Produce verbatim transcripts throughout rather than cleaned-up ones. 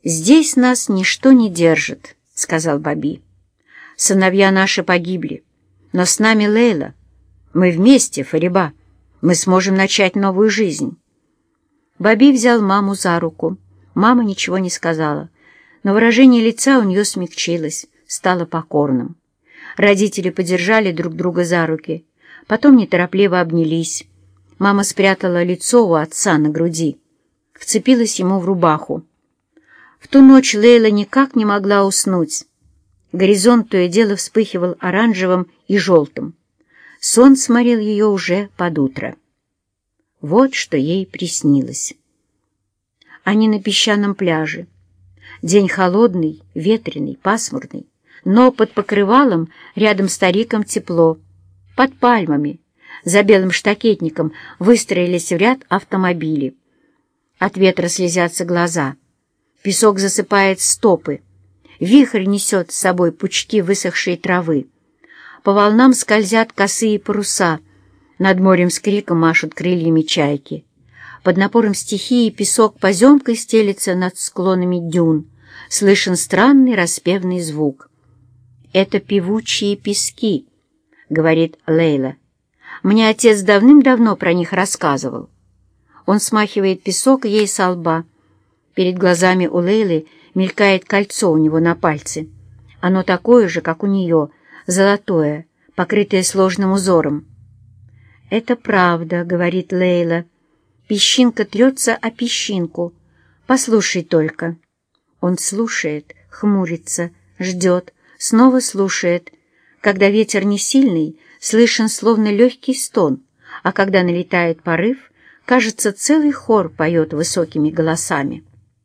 «Здесь нас ничто не держит», — сказал Бобби. «Сыновья наши погибли, но с нами Лейла. Мы вместе, Фариба. Мы сможем начать новую жизнь». Бобби взял маму за руку. Мама ничего не сказала, но выражение лица у нее смягчилось, стало покорным. Родители подержали друг друга за руки, потом неторопливо обнялись. Мама спрятала лицо у отца на груди, вцепилась ему в рубаху. В ту ночь Лейла никак не могла уснуть. Горизонт то и дело вспыхивал оранжевым и желтым. Сон сморил ее уже под утро. Вот что ей приснилось. Они на песчаном пляже. День холодный, ветреный, пасмурный, но под покрывалом рядом с стариком тепло. Под пальмами, за белым штакетником, выстроились в ряд автомобили. От ветра слезятся глаза. Песок засыпает стопы. Вихрь несет с собой пучки высохшей травы. По волнам скользят косые паруса. Над морем с криком машут крыльями чайки. Под напором стихии песок поземкой стелется над склонами дюн. Слышен странный распевный звук. «Это певучие пески», — говорит Лейла. «Мне отец давным-давно про них рассказывал». Он смахивает песок ей со лба. Перед глазами у Лейлы мелькает кольцо у него на пальце. Оно такое же, как у нее, золотое, покрытое сложным узором. «Это правда», — говорит Лейла. «Песчинка трется о песчинку. Послушай только». Он слушает, хмурится, ждет, снова слушает. Когда ветер не сильный, слышен словно легкий стон, а когда налетает порыв, кажется, целый хор поет высокими голосами.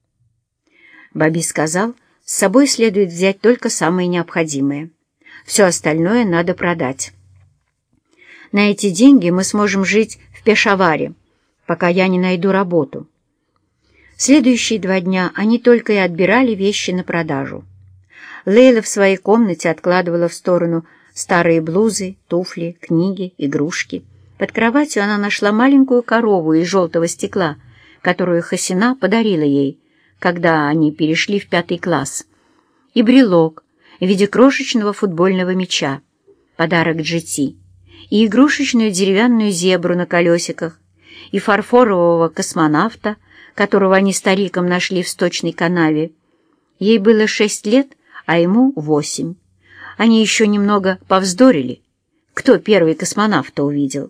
Бобби сказал, с собой следует взять только самое необходимое. Все остальное надо продать. На эти деньги мы сможем жить в Пешаваре, пока я не найду работу. Следующие два дня они только и отбирали вещи на продажу. Лейла в своей комнате откладывала в сторону старые блузы, туфли, книги, игрушки. Под кроватью она нашла маленькую корову из желтого стекла, которую Хасина подарила ей, когда они перешли в пятый класс, и брелок в виде крошечного футбольного мяча, подарок Джети, и игрушечную деревянную зебру на колесиках, и фарфорового космонавта, которого они стариком нашли в сточной канаве. Ей было шесть лет, а ему восемь. Они еще немного повздорили. Кто первый космонавта увидел?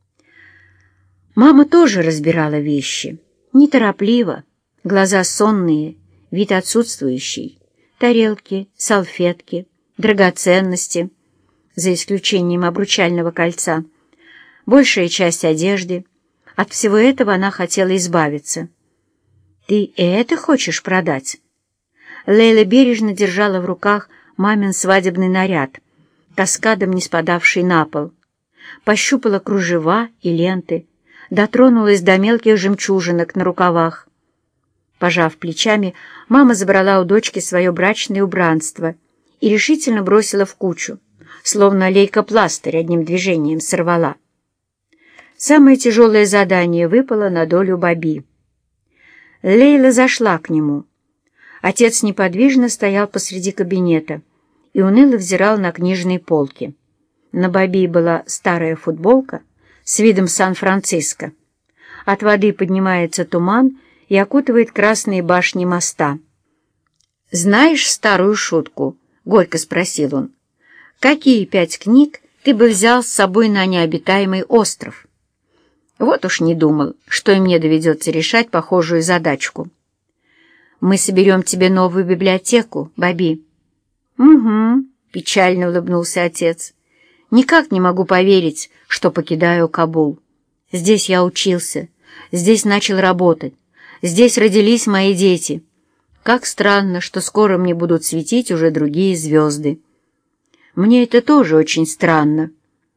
Мама тоже разбирала вещи. Неторопливо, глаза сонные, вид отсутствующий. Тарелки, салфетки, драгоценности, за исключением обручального кольца. Большая часть одежды. От всего этого она хотела избавиться. «Ты и это хочешь продать?» Лейла бережно держала в руках мамин свадебный наряд, каскадом не спадавший на пол. Пощупала кружева и ленты, дотронулась до мелких жемчужинок на рукавах. Пожав плечами, мама забрала у дочки свое брачное убранство и решительно бросила в кучу, словно лейкопластырь одним движением сорвала. Самое тяжелое задание выпало на долю Бобби. Лейла зашла к нему. Отец неподвижно стоял посреди кабинета и уныло взирал на книжные полки. На Бобби была старая футболка с видом Сан-Франциско. От воды поднимается туман и окутывает красные башни моста. «Знаешь старую шутку?» — горько спросил он. «Какие пять книг ты бы взял с собой на необитаемый остров?» Вот уж не думал, что и мне доведется решать похожую задачку. «Мы соберем тебе новую библиотеку, Бобби». «Угу», — печально улыбнулся отец. «Никак не могу поверить, что покидаю Кабул. Здесь я учился, здесь начал работать, здесь родились мои дети. Как странно, что скоро мне будут светить уже другие звезды. Мне это тоже очень странно.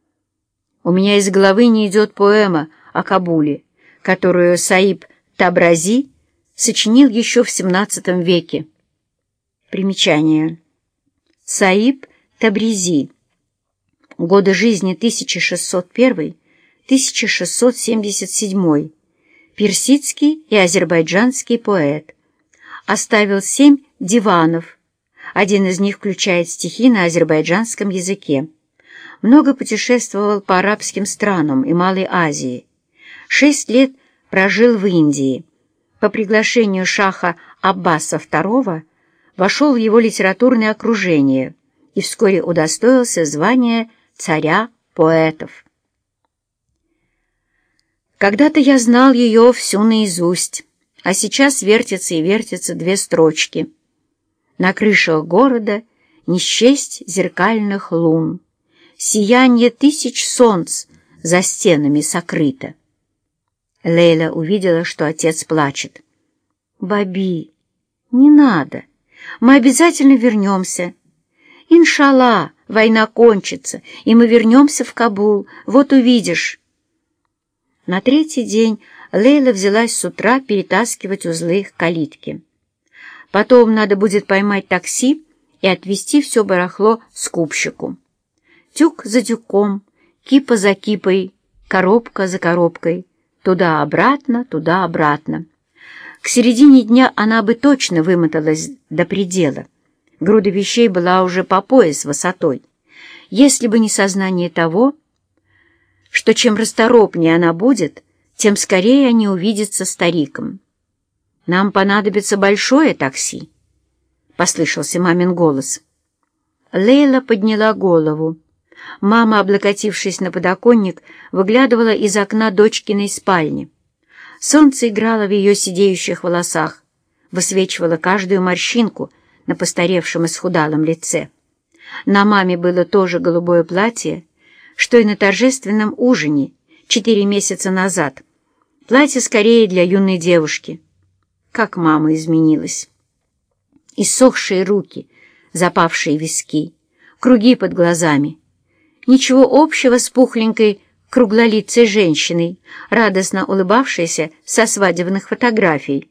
У меня из головы не идет поэма о Кабуле, которую Саиб Табрази сочинил еще в семнадцатом веке. Примечание. Саиб Табризи. Годы жизни тысяча шестьсот первый — тысяча шестьсот семьдесят седьмой. Персидский и азербайджанский поэт. оставил семь диванов. Один из них включает стихи на азербайджанском языке. Много путешествовал по арабским странам и Малой Азии. Шесть лет прожил в Индии. По приглашению шаха Аббаса второго вошел в его литературное окружение и вскоре удостоился звания царя поэтов. Когда-то я знал ее всю наизусть, а сейчас вертятся и вертятся две строчки. На крышах города не счесть зеркальных лун, сияние тысяч солнц за стенами сокрыто. Лейла увидела, что отец плачет. «Баби, не надо, мы обязательно вернемся. Иншалла, война кончится, и мы вернемся в Кабул, вот увидишь». На третий день Лейла взялась с утра перетаскивать узлы к калитке. Потом надо будет поймать такси и отвезти все барахло скупщику. Тюк за тюком, кипа за кипой, коробка за коробкой, туда-обратно, туда-обратно. К середине дня она бы точно вымоталась до предела. Груда вещей была уже по пояс высотой. Если бы не сознание того, что чем расторопнее она будет, тем скорее они увидятся стариком. «Нам понадобится большое такси», — послышался мамин голос. Лейла подняла голову. Мама, облокотившись на подоконник, выглядывала из окна дочкиной спальни. Солнце играло в ее сидеющих волосах, высвечивало каждую морщинку на постаревшем и схудалом лице. На маме было то же голубое платье, что и на торжественном ужине четыре месяца назад. Платье скорее для юной девушки. Как мама изменилась! Иссохшие руки, запавшие виски, круги под глазами. Ничего общего с пухленькой, круглолицей женщиной, радостно улыбавшейся со свадебных фотографий.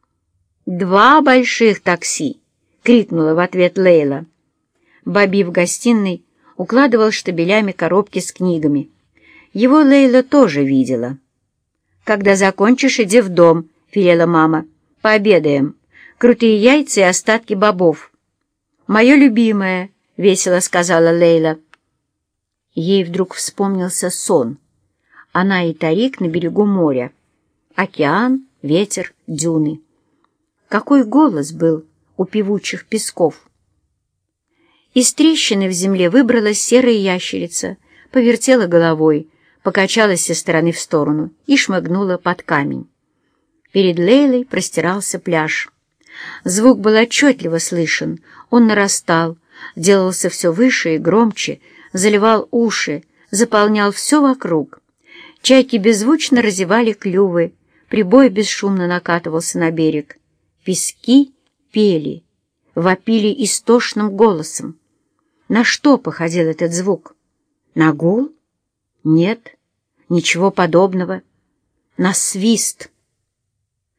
«Два больших такси!» — крикнула в ответ Лейла. Баби в гостиной укладывал штабелями коробки с книгами. Его Лейла тоже видела. «Когда закончишь, иди в дом», — велела мама. «Пообедаем. Крутые яйца и остатки бобов». «Мое любимое», — весело сказала Лейла. Ей вдруг вспомнился сон. Она и Тарик на берегу моря. Океан, ветер, дюны. Какой голос был у певучих песков! Из трещины в земле выбралась серая ящерица, повертела головой, покачалась из стороны в сторону и шмыгнула под камень. Перед Лейлой простирался пляж. Звук был отчетливо слышен, он нарастал, делался все выше и громче, заливал уши, заполнял все вокруг. Чайки беззвучно разевали клювы, прибой бесшумно накатывался на берег. Пески пели, вопили истошным голосом. На что походил этот звук? На гул? Нет, ничего подобного. На свист.